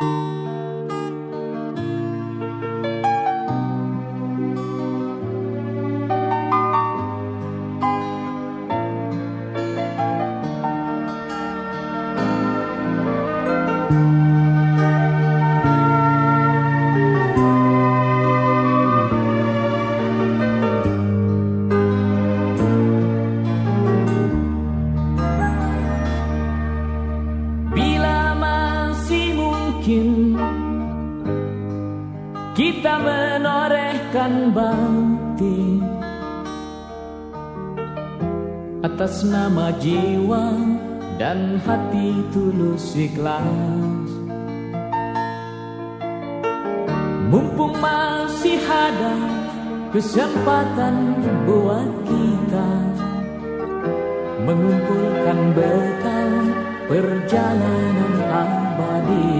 Kita menorehkan bakti atas nama jiwa dan hati tulus ikhlas. Mumpung masih ada kesempatan buat kita mengumpulkan bekal perjalanan abadi.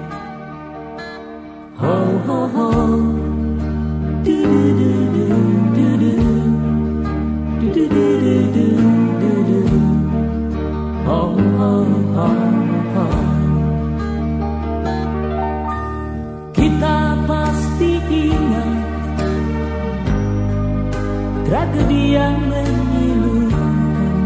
Ho ho ho, du du du du du du, du du du du du du, ho ho ho ho. Kita pasti ingat tragedi yang memilukan.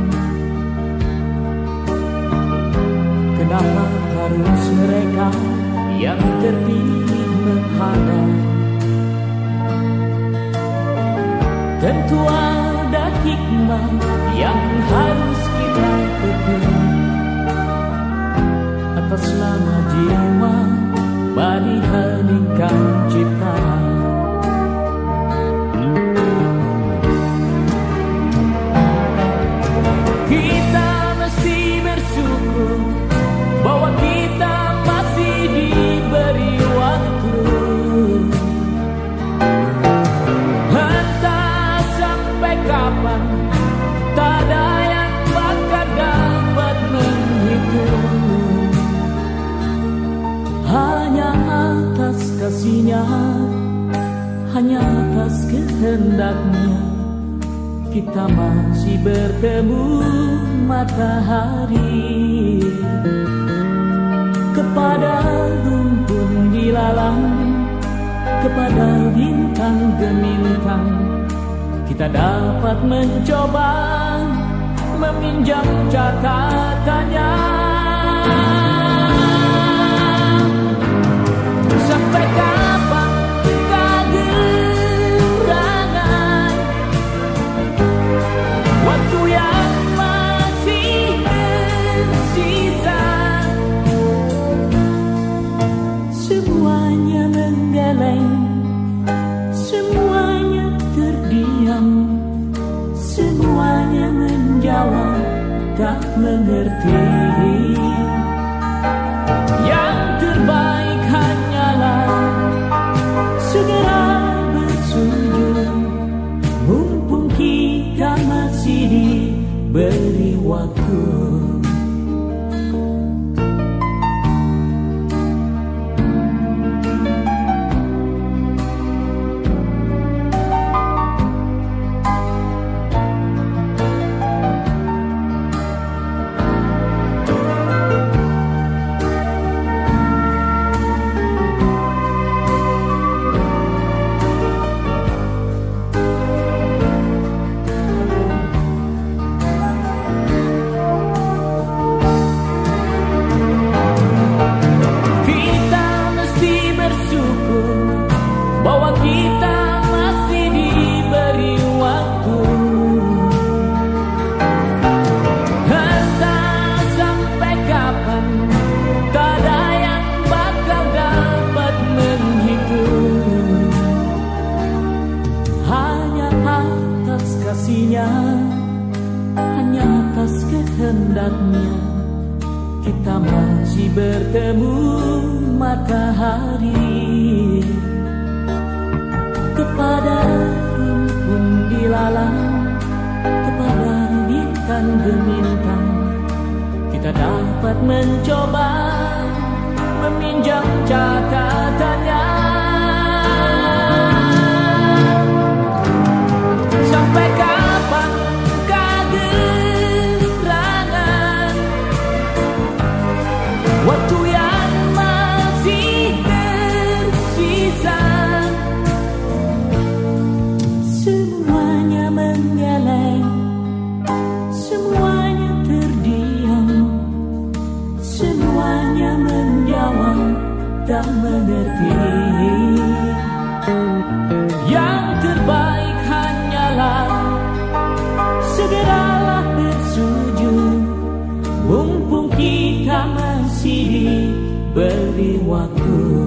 Kenapa harus mereka yang terpilih menghadap? Tentu ada hikmah yang harus kita petik. Atas nama jiwa, mari heningkan cipta. Kita mesti bersyukur bahwa kita masih diberi waktu. Entah sampai kapan, tak ada yang bakal dapat menghitung. Hanya atas kasih-Nya, hanya atas kehendak-Nya, kita masih bertemu matahari. Kepada rumpun dilalang, kepada bintang gemintang, kita dapat mencoba meminjam catatannya. Sampai kapan kegerangan waktu yang masih tersisa? Semuanya menggeleng, semuanya terdiam, semuanya menjawab tak mengerti. Yang terbaik hanyalah segera bersujud, mumpung kita masih diberi waktu. Bahwa kita masih diberi waktu. Entah sampai kapan, tak ada yang bakal dapat menghitung. Hanya atas kasih-Nya, hanya atas kehendak-Nya, kita masih bertemu matahari. Kepada rumpun dilalang, kepada bintang gemintang, kita dapat mencoba meminjam catatannya. Sampai kapan kegerangan waktu yang masih hanya menjawab tak mengerti. Yang terbaik hanyalah segeralah bersujud, mumpung kita masih diberi waktu.